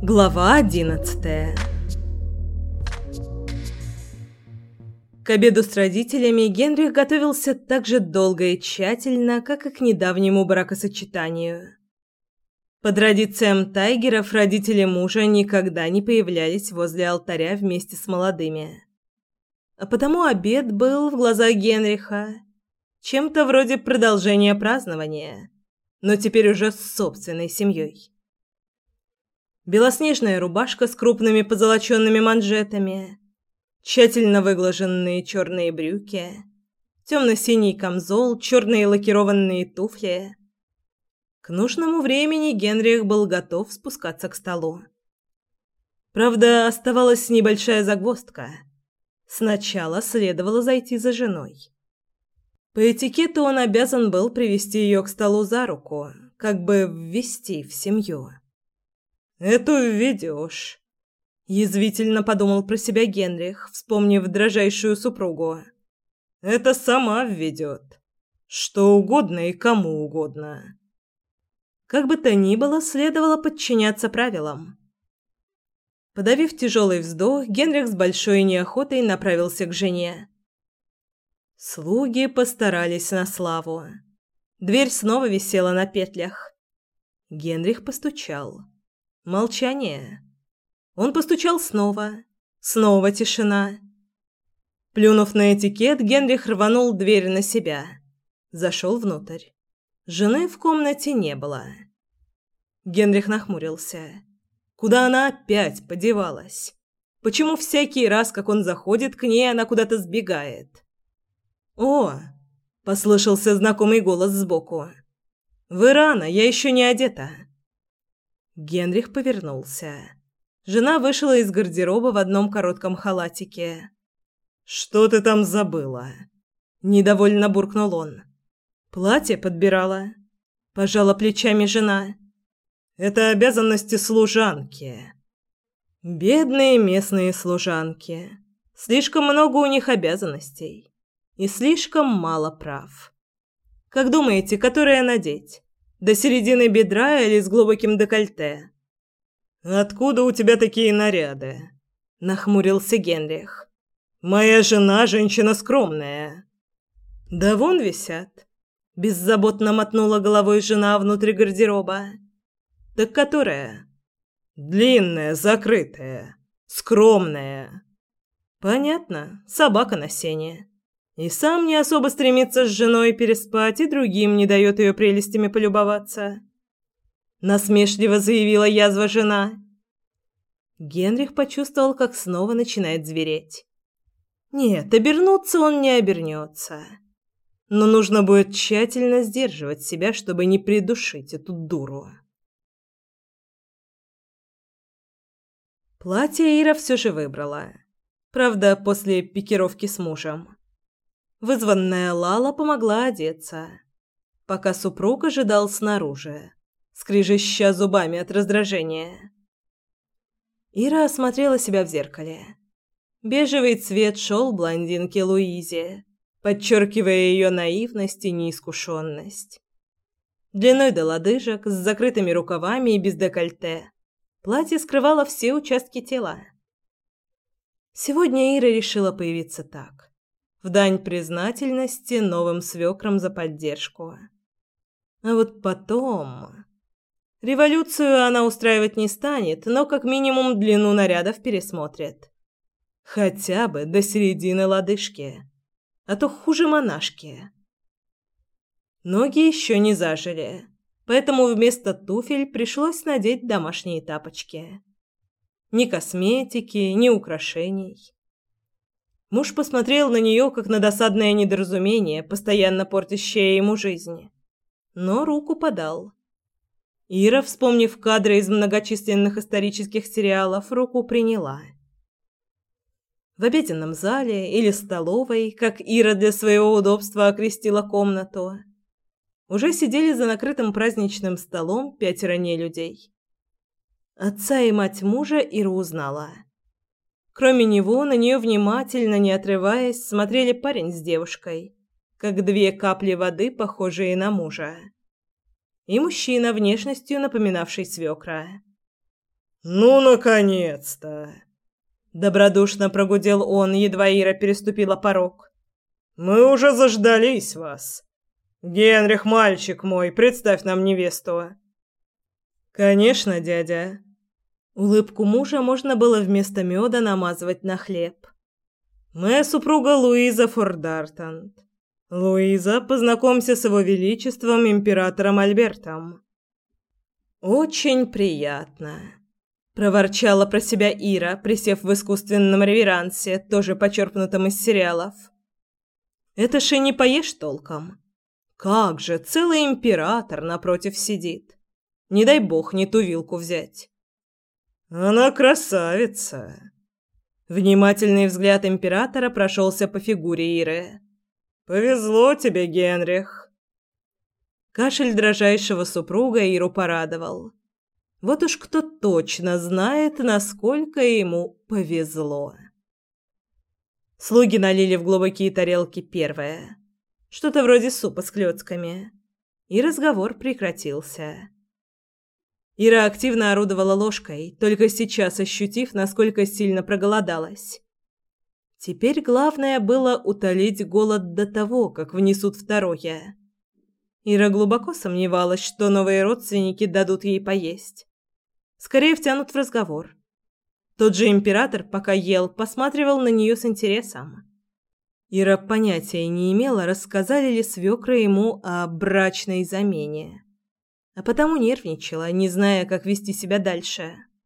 Глава 11. К обеду с родителями Генрих готовился так же долго и тщательно, как и к недавнему бракосочетанию. По традициям Тайгеров родители мужа никогда не появлялись возле алтаря вместе с молодыми. А потому обед был в глазах Генриха чем-то вроде продолжения празднования, но теперь уже с собственной семьей. Белоснежная рубашка с крупными позолоченными манжетами, тщательно выглаженные черные брюки, темно-синий камзол, черные лакированные туфли. К нужному времени Генрих был готов спускаться к столу. Правда, оставалась небольшая загвоздка. Сначала следовало зайти за женой. По этикету он обязан был привести ее к столу за руку, как бы ввести в семью. «Эту введешь», — язвительно подумал про себя Генрих, вспомнив дрожайшую супругу. «Это сама введет. Что угодно и кому угодно». Как бы то ни было, следовало подчиняться правилам. Подавив тяжелый вздох, Генрих с большой неохотой направился к жене. Слуги постарались на славу. Дверь снова висела на петлях. Генрих постучал. Молчание. Он постучал снова. Снова тишина. Плюнув на этикет, Генрих рванул дверь на себя. Зашел внутрь. Жены в комнате не было. Генрих нахмурился. Куда она опять подевалась? Почему всякий раз, как он заходит к ней, она куда-то сбегает? «О!» – послышался знакомый голос сбоку. «Вы рано, я еще не одета». Генрих повернулся. Жена вышла из гардероба в одном коротком халатике. «Что ты там забыла?» – недовольно буркнул он. «Платье подбирала», – пожала плечами жена. «Это обязанности служанки». Бедные местные служанки. Слишком много у них обязанностей. И слишком мало прав. Как думаете, которое надеть? До середины бедра или с глубоким декольте? «Откуда у тебя такие наряды?» – нахмурился Генрих. «Моя жена женщина скромная». «Да вон висят», – беззаботно мотнула головой жена внутрь гардероба. «Так которая?» «Длинная, закрытая, скромная». «Понятно, собака на сене. И сам не особо стремится с женой переспать, и другим не дает ее прелестями полюбоваться», — насмешливо заявила язва жена. Генрих почувствовал, как снова начинает звереть. Нет, обернуться он не обернется. Но нужно будет тщательно сдерживать себя, чтобы не придушить эту дуру. Платье Ира все же выбрала. Правда, после пикировки с мужем. Вызванная Лала помогла одеться, пока супруг ожидал снаружи, скрежеща зубами от раздражения. Ира осмотрела себя в зеркале. Бежевый цвет шел блондинке Луизе, подчеркивая ее наивность и неискушенность. Длиной до лодыжек, с закрытыми рукавами и без декольте, платье скрывало все участки тела. Сегодня Ира решила появиться так. В дань признательности новым свекрам за поддержку. А вот потом... Революцию она устраивать не станет, но как минимум длину нарядов пересмотрит. Хотя бы до середины лодыжки. А то хуже монашки. Ноги еще не зажили, поэтому вместо туфель пришлось надеть домашние тапочки. Ни косметики, ни украшений. Муж посмотрел на нее, как на досадное недоразумение, постоянно портящее ему жизнь. Но руку подал. Ира, вспомнив кадры из многочисленных исторических сериалов, руку приняла. В обеденном зале или столовой, как Ира для своего удобства окрестила комнату, уже сидели за накрытым праздничным столом 5 нелюдей. Отца и мать мужа Ира узнала. Кроме него, на нее внимательно, не отрываясь, смотрели парень с девушкой, как 2 капли воды, похожие на мужа. И мужчина, внешностью напоминавший свекра. «Ну, наконец-то!» Добродушно прогудел он, едва Ира переступила порог. «Мы уже заждались вас. Генрих, мальчик мой, представь нам невесту». «Конечно, дядя». Улыбку мужа можно было вместо меда намазывать на хлеб. «Моя супруга Луиза Фордартант. Луиза, познакомься с его величеством императором Альбертом». «Очень приятно», — проворчала про себя Ира, присев в искусственном реверансе, тоже почерпнутом из сериалов. «Это ж и не поешь толком. Как же, целый император напротив сидит. Не дай бог не ту вилку взять». «Она красавица!» Внимательный взгляд императора прошелся по фигуре Иры. «Повезло тебе, Генрих!» Кашель дрожайшего супруга Иру порадовал. Вот уж кто точно знает, насколько ему повезло. Слуги налили в глубокие тарелки первое. Что-то вроде супа с клёцками. И разговор прекратился. Ира активно орудовала ложкой, только сейчас ощутив, насколько сильно проголодалась. Теперь главное было утолить голод до того, как внесут второе. Ира глубоко сомневалась, что новые родственники дадут ей поесть. Скорее втянут в разговор. Тот же император, пока ел, посматривал на нее с интересом. Ира понятия не имела, рассказали ли свекры ему о брачной замене. А потому нервничала, не зная, как вести себя дальше.